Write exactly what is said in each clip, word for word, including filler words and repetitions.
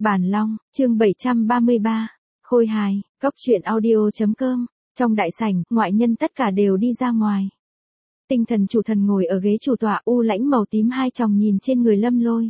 Bản Long, chương bảy trăm ba mươi ba, Khôi hài, Cốc truyện audio chấm com. Trong đại sảnh, ngoại nhân tất cả đều đi ra ngoài. Tinh thần chủ thần ngồi ở ghế chủ tọa u lãnh màu tím hai tròng nhìn trên người Lâm Lôi.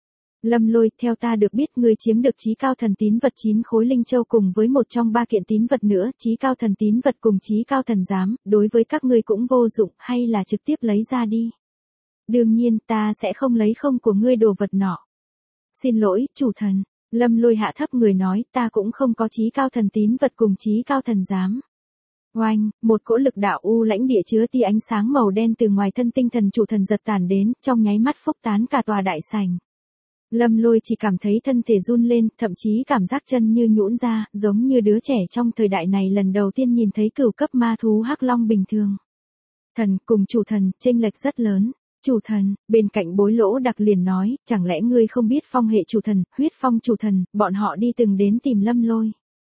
Lâm Lôi, theo ta được biết người chiếm được chí cao thần tín vật chín khối linh châu cùng với một trong ba kiện tín vật nữa, chí cao thần tín vật cùng chí cao thần giám, đối với các ngươi cũng vô dụng, hay là trực tiếp lấy ra đi. Đương nhiên ta sẽ không lấy không của ngươi đồ vật nọ. Xin lỗi, chủ thần. Lâm Lôi hạ thấp người nói, ta cũng không có chí cao thần tín vật cùng chí cao thần giám. Oanh, một cỗ lực đạo u lãnh địa chứa tia ánh sáng màu đen từ ngoài thân tinh thần chủ thần giật tản đến, trong nháy mắt phốc tán cả tòa đại sảnh. Lâm Lôi chỉ cảm thấy thân thể run lên, thậm chí cảm giác chân như nhũn ra, giống như đứa trẻ trong thời đại này lần đầu tiên nhìn thấy cửu cấp ma thú hắc long bình thường. Thần cùng chủ thần, chênh lệch rất lớn. Chủ thần, bên cạnh Bối Lỗ Đặc liền nói, chẳng lẽ ngươi không biết phong hệ chủ thần, huyết phong chủ thần, bọn họ đi từng đến tìm Lâm Lôi.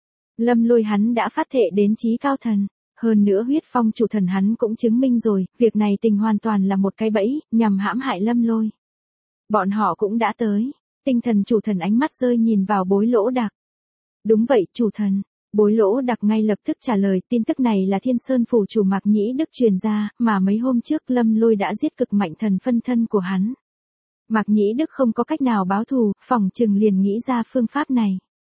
Lâm Lôi hắn đã phát thệ đến chí cao thần, hơn nữa huyết phong chủ thần hắn cũng chứng minh rồi, việc này tình hoàn toàn là một cái bẫy, nhằm hãm hại Lâm Lôi. Bọn họ cũng đã tới, tinh thần chủ thần ánh mắt rơi nhìn vào Bối Lỗ Đặc. Đúng vậy, chủ thần. Bối Lỗ Đặc ngay lập tức trả lời, tin tức này là Thiên Sơn phủ chủ Mạc Nhĩ Đức truyền ra, mà mấy hôm trước Lâm Lôi đã giết cực mạnh thần phân thân của hắn. Mạc Nhĩ Đức không có cách nào báo thù, phỏng chừng liền nghĩ ra phương pháp này.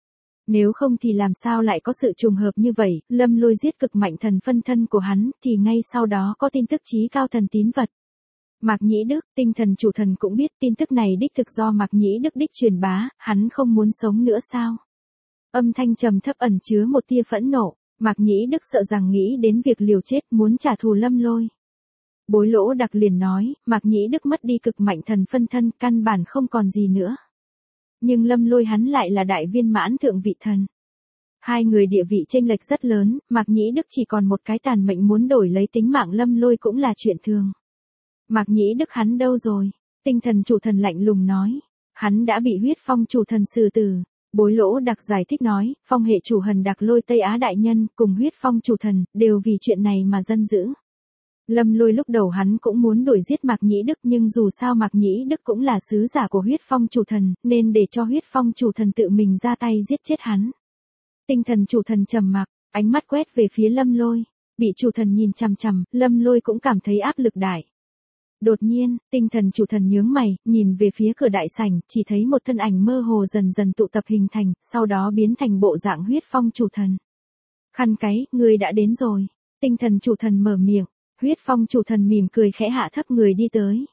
Nếu không thì làm sao lại có sự trùng hợp như vậy, Lâm Lôi giết cực mạnh thần phân thân của hắn, thì ngay sau đó có tin tức chí cao thần tín vật. Mạc Nhĩ Đức, tinh thần chủ thần cũng biết tin tức này đích thực do Mạc Nhĩ Đức đích truyền bá, hắn không muốn sống nữa sao? Âm thanh trầm thấp ẩn chứa một tia phẫn nộ, Mạc Nhĩ Đức sợ rằng nghĩ đến việc liều chết muốn trả thù Lâm Lôi. Bối Lỗ Đặc liền nói, Mạc Nhĩ Đức mất đi cực mạnh thần phân thân, căn bản không còn gì nữa. Nhưng Lâm Lôi hắn lại là đại viên mãn thượng vị thần. Hai người địa vị chênh lệch rất lớn, Mạc Nhĩ Đức chỉ còn một cái tàn mệnh muốn đổi lấy tính mạng Lâm Lôi cũng là chuyện thường. Mạc Nhĩ Đức hắn đâu rồi? Tinh thần chủ thần lạnh lùng nói, hắn đã bị huyết phong chủ thần xử tử. Bối Lỗ Đặc giải thích nói, phong hệ chủ thần Đặc Lôi Tây Á đại nhân cùng huyết phong chủ thần đều vì chuyện này mà dân dữ. Lâm Lôi lúc đầu hắn cũng muốn đuổi giết Mạc Nhĩ Đức, nhưng dù sao Mạc Nhĩ Đức cũng là sứ giả của huyết phong chủ thần, nên để cho huyết phong chủ thần tự mình ra tay giết chết hắn. Tinh thần chủ thần trầm mặc, ánh mắt quét về phía Lâm Lôi, bị chủ thần nhìn chằm chằm, Lâm Lôi cũng cảm thấy áp lực đại. Đột nhiên, tinh thần chủ thần nhướng mày, nhìn về phía cửa đại sảnh, chỉ thấy một thân ảnh mơ hồ dần dần tụ tập hình thành, sau đó biến thành bộ dạng huyết phong chủ thần. Khăn cái, ngươi đã đến rồi. Tinh thần chủ thần mở miệng, huyết phong chủ thần mỉm cười khẽ hạ thấp người đi tới.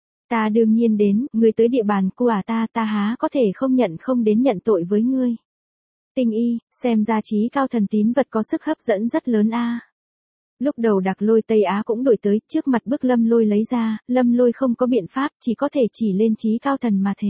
Ta đương nhiên đến, ngươi tới địa bàn của à ta, ta há có thể không nhận không đến nhận tội với ngươi. Tinh y, xem ra chí cao thần tín vật có sức hấp dẫn rất lớn a. Lúc đầu Đặc Lôi Tây Á cũng đổi tới, trước mặt bức Lâm Lôi lấy ra, Lâm Lôi không có biện pháp, chỉ có thể chỉ lên chí cao thần mà thề.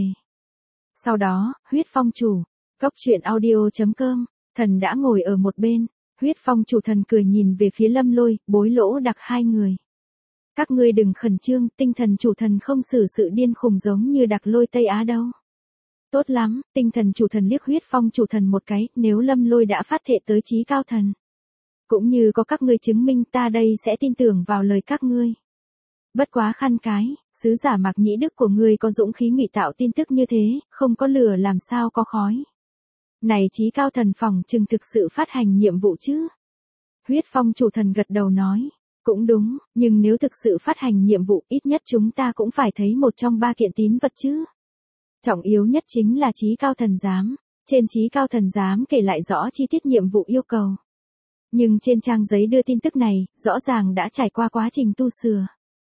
Sau đó, huyết phong chủ, Cốc truyện audio chấm com, thần đã ngồi ở một bên, huyết phong chủ thần cười nhìn về phía Lâm Lôi, Bối Lỗ Đặc hai người. Các ngươi đừng khẩn trương, tinh thần chủ thần không xử sự điên khùng giống như Đặc Lôi Tây Á đâu. Tốt lắm, tinh thần chủ thần liếc huyết phong chủ thần một cái, nếu Lâm Lôi đã phát thệ tới chí cao thần. Cũng như có các ngươi chứng minh, ta đây sẽ tin tưởng vào lời các ngươi. Bất quá khăn cái, sứ giả Mạc Nhĩ Đức của ngươi có dũng khí ngụy tạo tin tức như thế, không có lửa làm sao có khói. Này chí cao thần phòng chừng thực sự phát hành nhiệm vụ chứ? Huyết phong chủ thần gật đầu nói, cũng đúng, nhưng nếu thực sự phát hành nhiệm vụ, ít nhất chúng ta cũng phải thấy một trong ba kiện tín vật chứ. Trọng yếu nhất chính là chí cao thần giám, trên chí cao thần giám kể lại rõ chi tiết nhiệm vụ yêu cầu. Nhưng trên trang giấy đưa tin tức này, rõ ràng đã trải qua quá trình tu sửa.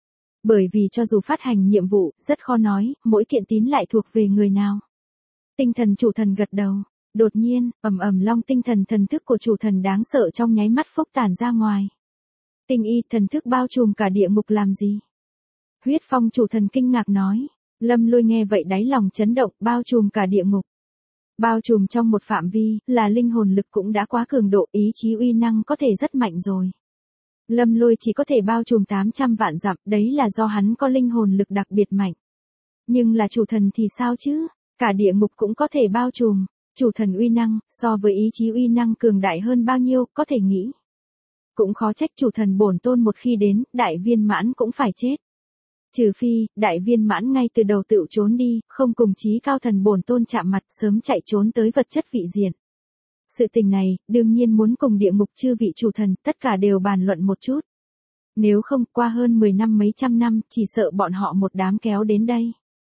Bởi vì cho dù phát hành nhiệm vụ, rất khó nói, mỗi kiện tín lại thuộc về người nào. Tinh thần chủ thần gật đầu, đột nhiên, ầm ầm long tinh thần thần thức của chủ thần đáng sợ trong nháy mắt phốc tản ra ngoài. Tinh y thần thức bao trùm cả địa ngục làm gì? Huyết phong chủ thần kinh ngạc nói, Lâm Lôi nghe vậy đáy lòng chấn động, bao trùm cả địa ngục. Bao trùm trong một phạm vi, là linh hồn lực cũng đã quá cường độ, ý chí uy năng có thể rất mạnh rồi. Lâm Lôi chỉ có thể bao trùm tám trăm vạn dặm, đấy là do hắn có linh hồn lực đặc biệt mạnh. Nhưng là chủ thần thì sao chứ? Cả địa ngục cũng có thể bao trùm, chủ thần uy năng, so với ý chí uy năng cường đại hơn bao nhiêu, có thể nghĩ. Cũng khó trách chủ thần bổn tôn một khi đến, đại viên mãn cũng phải chết. Trừ phi, đại viên mãn ngay từ đầu tự trốn đi, không cùng chí cao thần bổn tôn chạm mặt, sớm chạy trốn tới vật chất vị diện. Sự tình này, đương nhiên muốn cùng địa ngục chư vị chủ thần, tất cả đều bàn luận một chút. Nếu không, qua hơn mười năm mấy trăm năm, chỉ sợ bọn họ một đám kéo đến đây.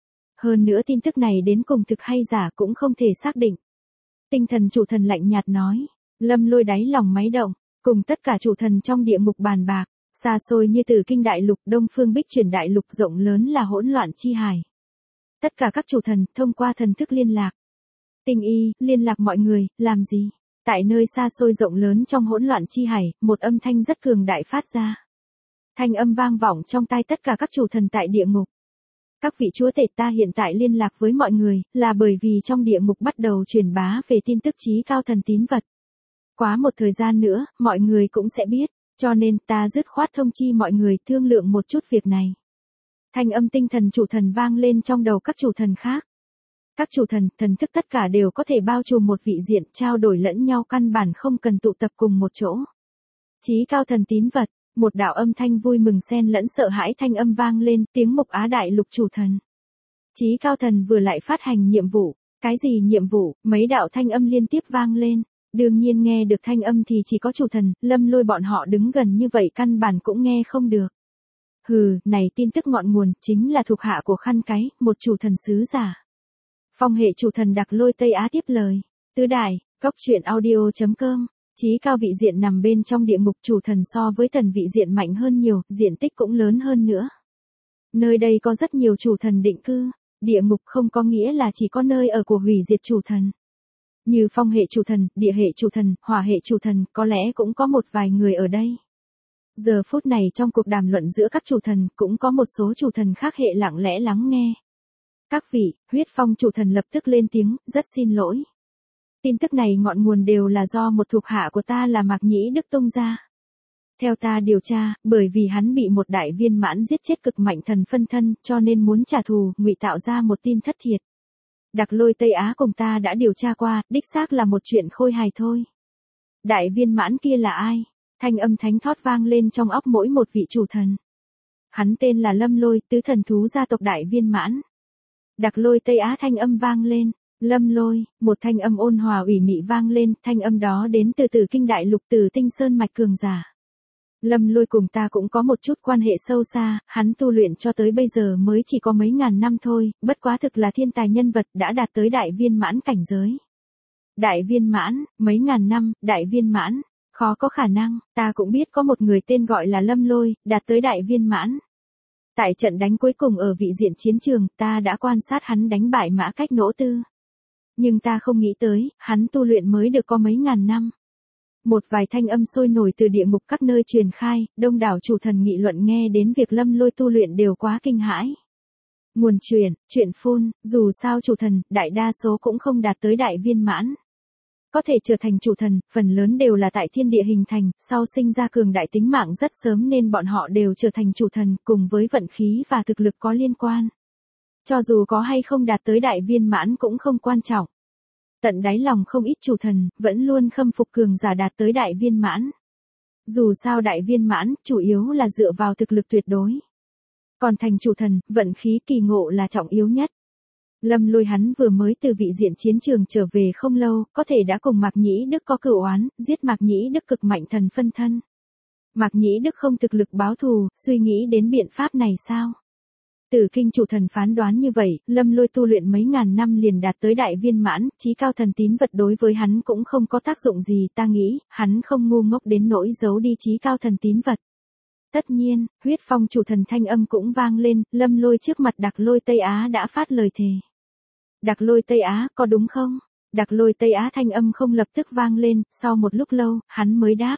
Hơn nữa tin tức này đến cùng thực hay giả cũng không thể xác định. Tinh thần chủ thần lạnh nhạt nói, Lâm Lôi đáy lòng máy động, cùng tất cả chủ thần trong địa ngục bàn bạc, xa xôi như Tử Kinh đại lục, Đông Phương Bích Chuyển đại lục, rộng lớn là hỗn loạn chi hải. Tất cả các chủ thần thông qua thần thức liên lạc. Tinh y, liên lạc mọi người, làm gì? Tại nơi xa xôi rộng lớn trong hỗn loạn chi hải, một âm thanh rất cường đại phát ra. Thanh âm vang vọng trong tai tất cả các chủ thần tại địa ngục. Các vị chúa tể, ta hiện tại liên lạc với mọi người, là bởi vì trong địa ngục bắt đầu truyền bá về tin tức chí cao thần tín vật. Quá một thời gian nữa, mọi người cũng sẽ biết, cho nên ta dứt khoát thông chi mọi người thương lượng một chút việc này. Thanh âm tinh thần chủ thần vang lên trong đầu các chủ thần khác. Các chủ thần, thần thức tất cả đều có thể bao trùm một vị diện, trao đổi lẫn nhau, căn bản không cần tụ tập cùng một chỗ. Chí cao thần tín vật, một đạo âm thanh vui mừng xen lẫn sợ hãi thanh âm vang lên, tiếng Mục Á đại lục chủ thần. Chí cao thần vừa lại phát hành nhiệm vụ, cái gì nhiệm vụ, mấy đạo thanh âm liên tiếp vang lên. Đương nhiên nghe được thanh âm thì chỉ có chủ thần, Lâm Lôi bọn họ đứng gần như vậy căn bản cũng nghe không được. Hừ, này tin tức ngọn nguồn, chính là thuộc hạ của Khăn Cái, một chủ thần sứ giả. Phong hệ chủ thần Đặc Lôi Tây Á tiếp lời. Tứ đại, góc truyện audio chấm com. Chí cao vị diện nằm bên trong địa ngục, chủ thần so với thần vị diện mạnh hơn nhiều, diện tích cũng lớn hơn nữa. Nơi đây có rất nhiều chủ thần định cư, địa ngục không có nghĩa là chỉ có nơi ở của hủy diệt chủ thần. Như phong hệ chủ thần, địa hệ chủ thần, hỏa hệ chủ thần, có lẽ cũng có một vài người ở đây. Giờ phút này trong cuộc đàm luận giữa các chủ thần, cũng có một số chủ thần khác hệ lặng lẽ lắng nghe. Các vị, huyết phong chủ thần lập tức lên tiếng, rất xin lỗi. Tin tức này ngọn nguồn đều là do một thuộc hạ của ta là Mạc Nhĩ Đức tung ra. Theo ta điều tra, bởi vì hắn bị một đại viên mãn giết chết cực mạnh thần phân thân, cho nên muốn trả thù, ngụy tạo ra một tin thất thiệt. Đặc Lôi Tây Á cùng ta đã điều tra qua, đích xác là một chuyện khôi hài thôi. Đại viên mãn kia là ai? Thanh âm thánh thót vang lên trong óc mỗi một vị chủ thần. Hắn tên là Lâm Lôi, tứ thần thú gia tộc đại viên mãn. Đặc Lôi Tây Á thanh âm vang lên. Lâm Lôi, một thanh âm ôn hòa ủy mị vang lên, thanh âm đó đến từ Tử Kinh đại lục, Tử Tinh Sơn mạch cường giả. Lâm Lôi cùng ta cũng có một chút quan hệ sâu xa, hắn tu luyện cho tới bây giờ mới chỉ có mấy ngàn năm thôi, bất quá thực là thiên tài nhân vật, đã đạt tới đại viên mãn cảnh giới. Đại viên mãn, mấy ngàn năm, đại viên mãn, khó có khả năng, ta cũng biết có một người tên gọi là Lâm Lôi, đạt tới đại viên mãn. Tại trận đánh cuối cùng ở vị diện chiến trường, ta đã quan sát hắn đánh bại Mã Cách Nỗ Tư. Nhưng ta không nghĩ tới, hắn tu luyện mới được có mấy ngàn năm. Một vài thanh âm sôi nổi từ địa ngục các nơi truyền khai, đông đảo chủ thần nghị luận nghe đến việc Lâm Lôi tu luyện đều quá kinh hãi. Nguồn truyền, chuyện phun, dù sao chủ thần, đại đa số cũng không đạt tới đại viên mãn. Có thể trở thành chủ thần, phần lớn đều là tại thiên địa hình thành, sau sinh ra cường đại tính mạng rất sớm nên bọn họ đều trở thành chủ thần, cùng với vận khí và thực lực có liên quan. Cho dù có hay không đạt tới đại viên mãn cũng không quan trọng. Tận đáy lòng không ít chủ thần, vẫn luôn khâm phục cường giả đạt tới đại viên mãn. Dù sao đại viên mãn, chủ yếu là dựa vào thực lực tuyệt đối. Còn thành chủ thần, vận khí kỳ ngộ là trọng yếu nhất. Lâm Lôi hắn vừa mới từ vị diện chiến trường trở về không lâu, có thể đã cùng Mạc Nhĩ Đức có cửu oán, giết Mạc Nhĩ Đức cực mạnh thần phân thân. Mạc Nhĩ Đức không thực lực báo thù, suy nghĩ đến biện pháp này sao? Tử Kinh chủ thần phán đoán như vậy, Lâm Lôi tu luyện mấy ngàn năm liền đạt tới đại viên mãn, chí cao thần tín vật đối với hắn cũng không có tác dụng gì, ta nghĩ, hắn không ngu ngốc đến nỗi giấu đi chí cao thần tín vật. Tất nhiên, huyết phong chủ thần thanh âm cũng vang lên, Lâm Lôi trước mặt Đặc Lôi Tây Á đã phát lời thề. Đặc Lôi Tây Á, có đúng không? Đặc Lôi Tây Á thanh âm không lập tức vang lên, sau một lúc lâu, hắn mới đáp.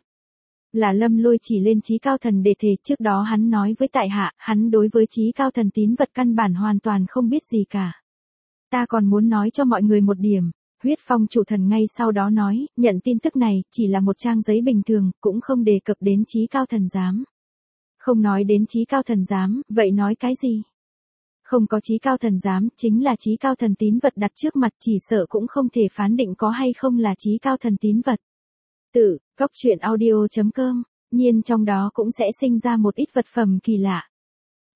Là Lâm Lôi chỉ lên chí cao thần để thề, trước đó hắn nói với tại hạ, hắn đối với chí cao thần tín vật căn bản hoàn toàn không biết gì cả. Ta còn muốn nói cho mọi người một điểm, huyết phong chủ thần ngay sau đó nói, nhận tin tức này, chỉ là một trang giấy bình thường, cũng không đề cập đến chí cao thần giám. Không nói đến chí cao thần giám, vậy nói cái gì? Không có chí cao thần giám, chính là chí cao thần tín vật đặt trước mặt, chỉ sợ cũng không thể phán định có hay không là chí cao thần tín vật. Tự, góc truyện audio chấm com, nhiên trong đó cũng sẽ sinh ra một ít vật phẩm kỳ lạ.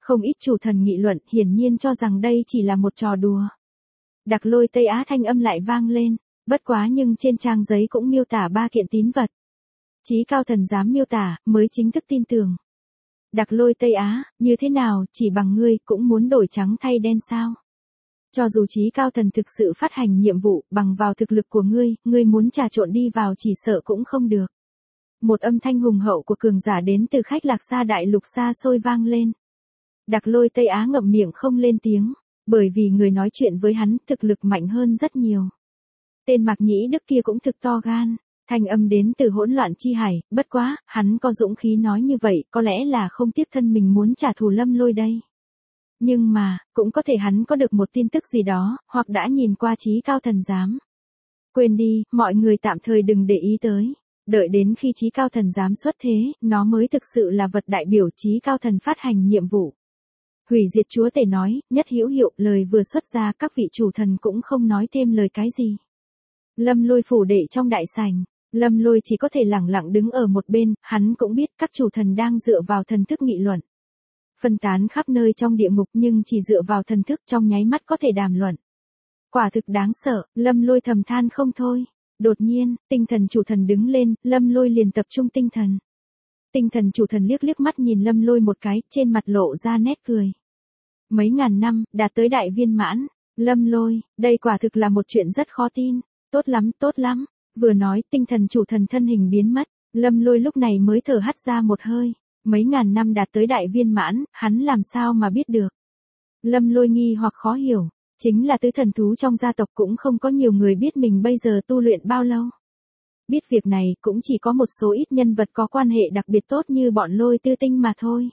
Không ít chủ thần nghị luận, hiển nhiên cho rằng đây chỉ là một trò đùa. Đặc Lôi Tây Á thanh âm lại vang lên, bất quá nhưng trên trang giấy cũng miêu tả ba kiện tín vật. Chí cao thần dám miêu tả, mới chính thức tin tưởng. Đặc Lôi Tây Á, như thế nào, chỉ bằng ngươi cũng muốn đổi trắng thay đen sao? Cho dù chí cao thần thực sự phát hành nhiệm vụ, bằng vào thực lực của ngươi, ngươi muốn trà trộn đi vào chỉ sợ cũng không được. Một âm thanh hùng hậu của cường giả đến từ khách lạc xa đại lục xa xôi vang lên. Đặc Lôi Tây Á ngậm miệng không lên tiếng, bởi vì người nói chuyện với hắn thực lực mạnh hơn rất nhiều. Tên Mạc Nhĩ Đức kia cũng thực to gan, thanh âm đến từ hỗn loạn chi hải, bất quá, hắn có dũng khí nói như vậy, có lẽ là không tiếc thân mình muốn trả thù Lâm Lôi đây. Nhưng mà, cũng có thể hắn có được một tin tức gì đó, hoặc đã nhìn qua chí cao thần giám. Quên đi, mọi người tạm thời đừng để ý tới. Đợi đến khi chí cao thần giám xuất thế, nó mới thực sự là vật đại biểu chí cao thần phát hành nhiệm vụ. Hủy diệt chúa tể nói, nhất hữu hiệu, lời vừa xuất ra các vị chủ thần cũng không nói thêm lời cái gì. Lâm Lôi phủ đệ trong đại sảnh, Lâm Lôi chỉ có thể lẳng lặng đứng ở một bên, hắn cũng biết các chủ thần đang dựa vào thần thức nghị luận. Phân tán khắp nơi trong địa ngục nhưng chỉ dựa vào thần thức trong nháy mắt có thể đàm luận. Quả thực đáng sợ, Lâm Lôi thầm than không thôi. Đột nhiên, tinh thần chủ thần đứng lên, Lâm Lôi liền tập trung tinh thần. Tinh thần chủ thần liếc liếc mắt nhìn Lâm Lôi một cái, trên mặt lộ ra nét cười. Mấy ngàn năm, đạt tới đại viên mãn. Lâm Lôi, đây quả thực là một chuyện rất khó tin. Tốt lắm, tốt lắm. Vừa nói, tinh thần chủ thần thân hình biến mất. Lâm Lôi lúc này mới thở hắt ra một hơi. Mấy ngàn năm đạt tới đại viên mãn, hắn làm sao mà biết được. Lâm Lôi nghi hoặc khó hiểu. Chính là tứ thần thú trong gia tộc cũng không có nhiều người biết mình bây giờ tu luyện bao lâu. Biết việc này cũng chỉ có một số ít nhân vật có quan hệ đặc biệt tốt như bọn Lôi Tư Tinh mà thôi.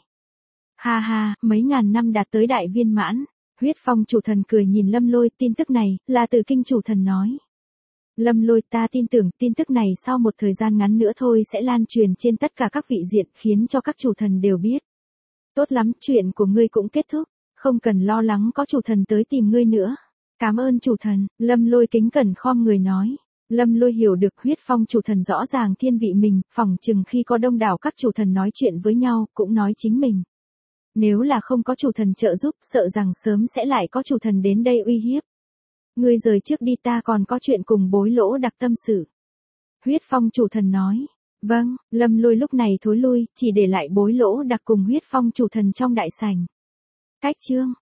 Ha ha, mấy ngàn năm đạt tới đại viên mãn. Huyết Phong chủ thần cười nhìn Lâm Lôi, tin tức này là từ kinh chủ thần nói. Lâm Lôi, ta tin tưởng tin tức này sau một thời gian ngắn nữa thôi sẽ lan truyền trên tất cả các vị diện khiến cho các chủ thần đều biết. Tốt lắm, chuyện của ngươi cũng kết thúc. Không cần lo lắng có chủ thần tới tìm ngươi nữa. Cảm ơn chủ thần, Lâm Lôi kính cẩn khom người nói. Lâm Lôi hiểu được Huyết Phong chủ thần rõ ràng thiên vị mình, phỏng chừng khi có đông đảo các chủ thần nói chuyện với nhau, cũng nói chính mình. Nếu là không có chủ thần trợ giúp, sợ rằng sớm sẽ lại có chủ thần đến đây uy hiếp. Ngươi rời trước đi, ta còn có chuyện cùng Bối Lỗ Đặc tâm sự. Huyết Phong chủ thần nói. Vâng, Lâm Lôi lúc này thối lui, chỉ để lại Bối Lỗ Đặc cùng Huyết Phong chủ thần trong đại sảnh. Cách chương